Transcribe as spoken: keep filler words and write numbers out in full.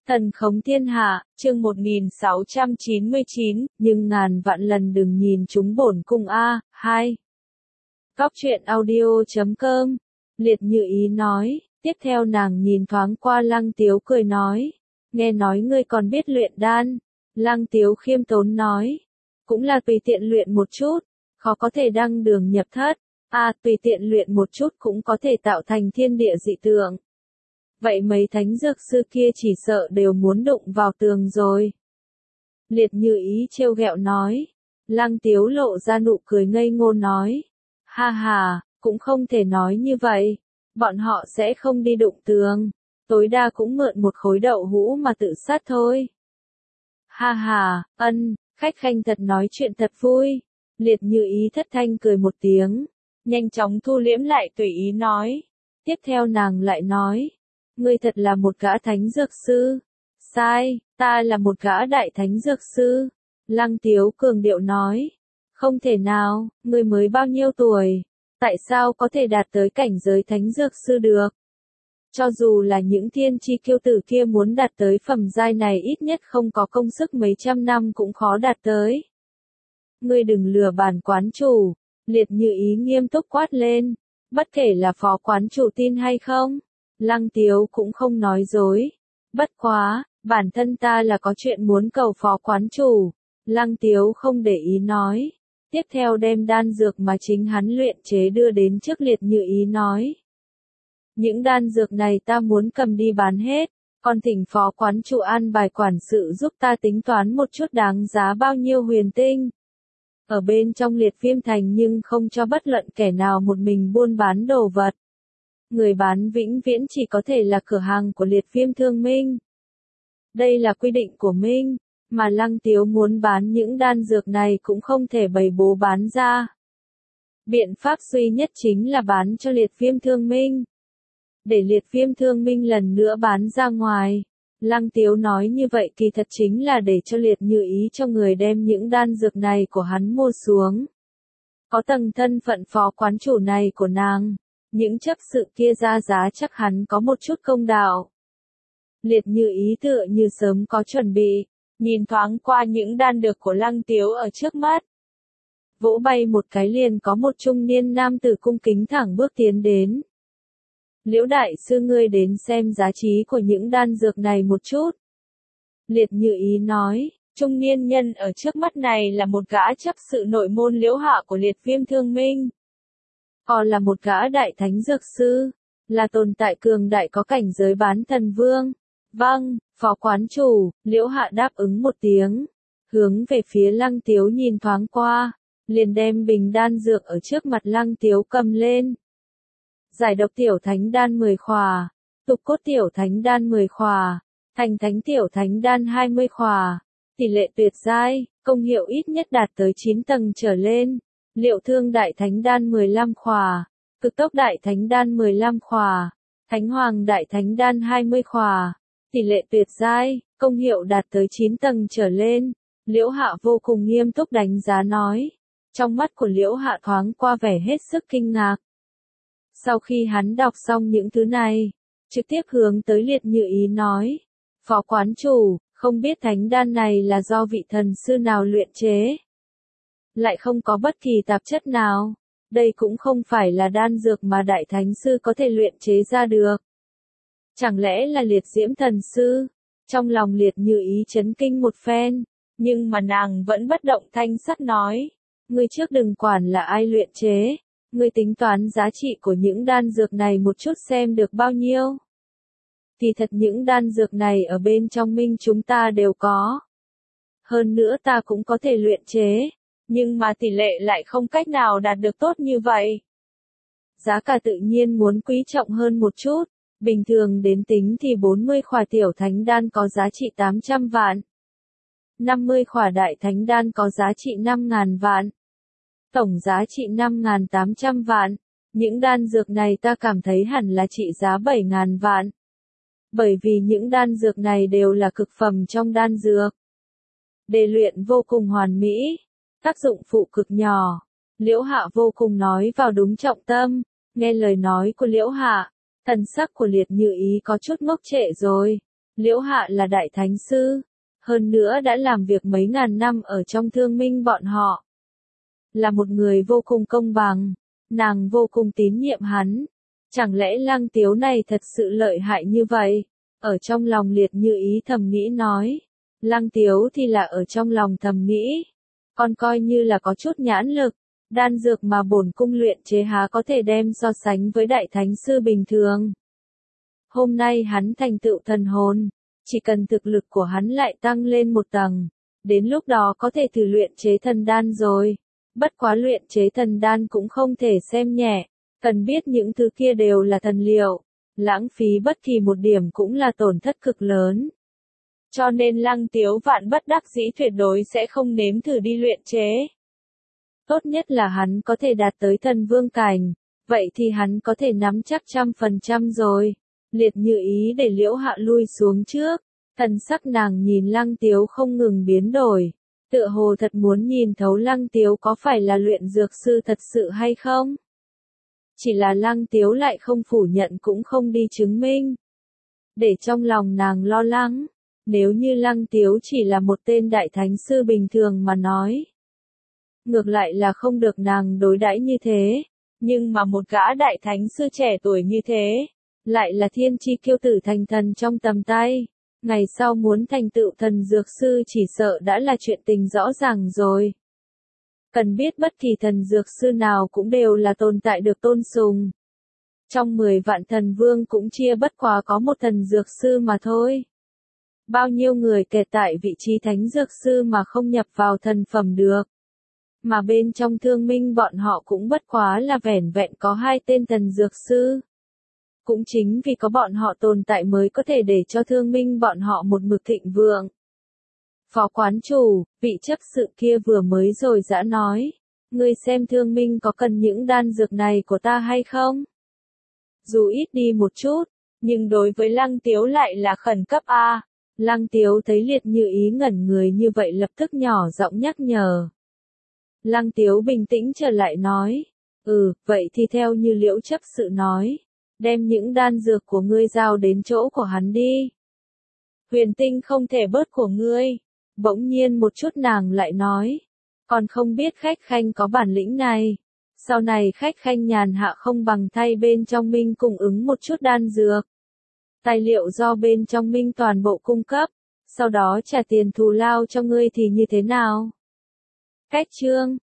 Thần khống thiên hạ, chương một nghìn sáu trăm chín mươi chín, nhưng ngàn vạn lần đừng nhìn chúng bổn cung a, hai. Góc truyện audio chấm com, Liệt Như Ý nói, tiếp theo nàng nhìn thoáng qua Lăng Tiếu cười nói, nghe nói ngươi còn biết luyện đan, Lăng Tiếu khiêm tốn nói, cũng là tùy tiện luyện một chút, khó có thể đăng đường nhập thất, a tùy tiện luyện một chút cũng có thể tạo thành thiên địa dị tượng. Vậy mấy thánh dược sư kia chỉ sợ đều muốn đụng vào tường rồi. Liệt Như Ý trêu ghẹo nói. Lăng Tiếu lộ ra nụ cười ngây ngô nói. Ha ha, cũng không thể nói như vậy. Bọn họ sẽ không đi đụng tường. Tối đa cũng mượn một khối đậu hũ mà tự sát thôi. Ha ha, ân, khách khanh thật nói chuyện thật vui. Liệt Như Ý thất thanh cười một tiếng. Nhanh chóng thu liễm lại tùy ý nói. Tiếp theo nàng lại nói. Ngươi thật là một gã thánh dược sư. Sai, ta là một gã đại thánh dược sư. Lăng Tiếu cường điệu nói. Không thể nào, ngươi mới bao nhiêu tuổi? Tại sao có thể đạt tới cảnh giới thánh dược sư được? Cho dù là những thiên chi kiêu tử kia muốn đạt tới phẩm giai này ít nhất không có công sức mấy trăm năm cũng khó đạt tới. Ngươi đừng lừa bản quán chủ. Liệt Như Ý nghiêm túc quát lên. Bất kể là phó quán chủ tin hay không. Lăng Tiếu cũng không nói dối. Bất quá, bản thân ta là có chuyện muốn cầu phó quán chủ. Lăng Tiếu không để ý nói. Tiếp theo đem đan dược mà chính hắn luyện chế đưa đến trước Liệt Như Ý nói. Những đan dược này ta muốn cầm đi bán hết, còn thỉnh phó quán chủ an bài quản sự giúp ta tính toán một chút đáng giá bao nhiêu huyền tinh. Ở bên trong Liệt Viêm Thành nhưng không cho bất luận kẻ nào một mình buôn bán đồ vật. Người bán vĩnh viễn chỉ có thể là cửa hàng của Liệt Viêm Thương Minh. Đây là quy định của Minh, mà Lăng Tiếu muốn bán những đan dược này cũng không thể bày bố bán ra. Biện pháp duy nhất chính là bán cho Liệt Viêm Thương Minh. Để Liệt Viêm Thương Minh lần nữa bán ra ngoài. Lăng Tiếu nói như vậy kỳ thật chính là để cho Liệt Như Ý cho người đem những đan dược này của hắn mua xuống. Có tầng thân phận phó quán chủ này của nàng. Những chấp sự kia ra giá chắc hắn có một chút công đạo. Liệt Như Ý tựa như sớm có chuẩn bị, nhìn thoáng qua những đan dược của Lăng Tiếu ở trước mắt. Vỗ bay một cái liền có một trung niên nam tử cung kính thẳng bước tiến đến. Liễu đại sư ngươi đến xem giá trị của những đan dược này một chút. Liệt Như Ý nói, trung niên nhân ở trước mắt này là một gã chấp sự nội môn Liễu Hạ của Liệt Viêm Thương Minh. Còn là một gã đại thánh dược sư, là tồn tại cường đại có cảnh giới bán thần vương. Vâng, phó quán chủ, Liễu Hạ đáp ứng một tiếng, hướng về phía Lăng Tiếu nhìn thoáng qua, liền đem bình đan dược ở trước mặt Lăng Tiếu cầm lên. Giải độc tiểu thánh đan mười khỏa, tục cốt tiểu thánh đan mười khỏa, thành thánh tiểu thánh đan hai mươi khỏa, tỷ lệ tuyệt giai, công hiệu ít nhất đạt tới chín tầng trở lên. Liệu thương đại thánh đan mười lăm khỏa, cực tốc đại thánh đan mười lăm khỏa, thánh hoàng đại thánh đan hai mươi khỏa, tỷ lệ tuyệt giai, công hiệu đạt tới chín tầng trở lên. Liễu Hạ vô cùng nghiêm túc đánh giá nói. Trong mắt của Liễu Hạ thoáng qua vẻ hết sức kinh ngạc. Sau khi hắn đọc xong những thứ này, trực tiếp hướng tới Liệt Như Ý nói. Phó quán chủ, không biết thánh đan này là do vị thần sư nào luyện chế. Lại không có bất kỳ tạp chất nào. Đây cũng không phải là đan dược mà đại thánh sư có thể luyện chế ra được. Chẳng lẽ là Liệt Diễm thần sư? Trong lòng Liệt Như Ý chấn kinh một phen, nhưng mà nàng vẫn bất động thanh sắc nói. Ngươi trước đừng quản là ai luyện chế, ngươi tính toán giá trị của những đan dược này một chút xem được bao nhiêu. Thì thật những đan dược này ở bên trong Minh chúng ta đều có. Hơn nữa ta cũng có thể luyện chế. Nhưng mà tỷ lệ lại không cách nào đạt được tốt như vậy. Giá cả tự nhiên muốn quý trọng hơn một chút, bình thường đến tính thì bốn mươi khỏa tiểu thánh đan có giá trị tám trăm vạn. năm mươi khỏa đại thánh đan có giá trị năm nghìn vạn. Tổng giá trị năm nghìn tám trăm vạn. Những đan dược này ta cảm thấy hẳn là trị giá bảy nghìn vạn. Bởi vì những đan dược này đều là cực phẩm trong đan dược. Đề luyện vô cùng hoàn mỹ. Tác dụng phụ cực nhỏ. Liễu Hạ vô cùng nói vào đúng trọng tâm. Nghe lời nói của Liễu Hạ, thần sắc của Liệt Như Ý có chút ngốc trệ rồi. Liễu Hạ là đại thánh sư, hơn nữa đã làm việc mấy ngàn năm ở trong thương minh bọn họ. Là một người vô cùng công bằng, nàng vô cùng tín nhiệm hắn. Chẳng lẽ Lăng Tiếu này thật sự lợi hại như vậy? Ở trong lòng Liệt Như Ý thầm nghĩ nói. Lăng Tiếu thì là ở trong lòng thầm nghĩ. Còn coi như là có chút nhãn lực, đan dược mà bổn cung luyện chế há có thể đem so sánh với đại thánh sư bình thường. Hôm nay hắn thành tựu thần hồn, chỉ cần thực lực của hắn lại tăng lên một tầng, đến lúc đó có thể thử luyện chế thần đan rồi. Bất quá luyện chế thần đan cũng không thể xem nhẹ, cần biết những thứ kia đều là thần liệu, lãng phí bất kỳ một điểm cũng là tổn thất cực lớn. Cho nên Lăng Tiếu vạn bất đắc dĩ tuyệt đối sẽ không nếm thử đi luyện chế. Tốt nhất là hắn có thể đạt tới thần vương cảnh, vậy thì hắn có thể nắm chắc trăm phần trăm rồi. Liệt Như Ý để Liễu Hạ lui xuống trước, thần sắc nàng nhìn Lăng Tiếu không ngừng biến đổi, tựa hồ thật muốn nhìn thấu Lăng Tiếu có phải là luyện dược sư thật sự hay không. Chỉ là Lăng Tiếu lại không phủ nhận cũng không đi chứng minh. Để trong lòng nàng lo lắng, nếu như Lăng Tiếu chỉ là một tên đại thánh sư bình thường mà nói. Ngược lại là không được nàng đối đãi như thế, nhưng mà một gã đại thánh sư trẻ tuổi như thế, lại là thiên chi kiêu tử thành thần trong tầm tay, ngày sau muốn thành tựu thần dược sư chỉ sợ đã là chuyện tình rõ ràng rồi. Cần biết bất kỳ thần dược sư nào cũng đều là tồn tại được tôn sùng. Trong mười vạn thần vương cũng chia bất quá có một thần dược sư mà thôi. Bao nhiêu người kẹt tại vị trí thánh dược sư mà không nhập vào thần phẩm được. Mà bên trong thương minh bọn họ cũng bất quá là vẻn vẹn có hai tên thần dược sư. Cũng chính vì có bọn họ tồn tại mới có thể để cho thương minh bọn họ một mực thịnh vượng. Phó quán chủ, vị chấp sự kia vừa mới rồi dã nói, ngươi xem thương minh có cần những đan dược này của ta hay không? Dù ít đi một chút, nhưng đối với Lăng Tiếu lại là khẩn cấp a. À. Lăng Tiếu thấy Liệt Như Ý ngẩn người như vậy lập tức nhỏ giọng nhắc nhở. Lăng Tiếu bình tĩnh trở lại nói, ừ, vậy thì theo như Liễu chấp sự nói, đem những đan dược của ngươi giao đến chỗ của hắn đi. Huyền tinh không thể bớt của ngươi. Bỗng nhiên một chút nàng lại nói, còn không biết khách khanh có bản lĩnh này. Sau này khách khanh nhàn hạ không bằng thay bên trong minh cung ứng một chút đan dược. Tài liệu do bên trong minh toàn bộ cung cấp, sau đó trả tiền thù lao cho ngươi thì như thế nào? Cách chương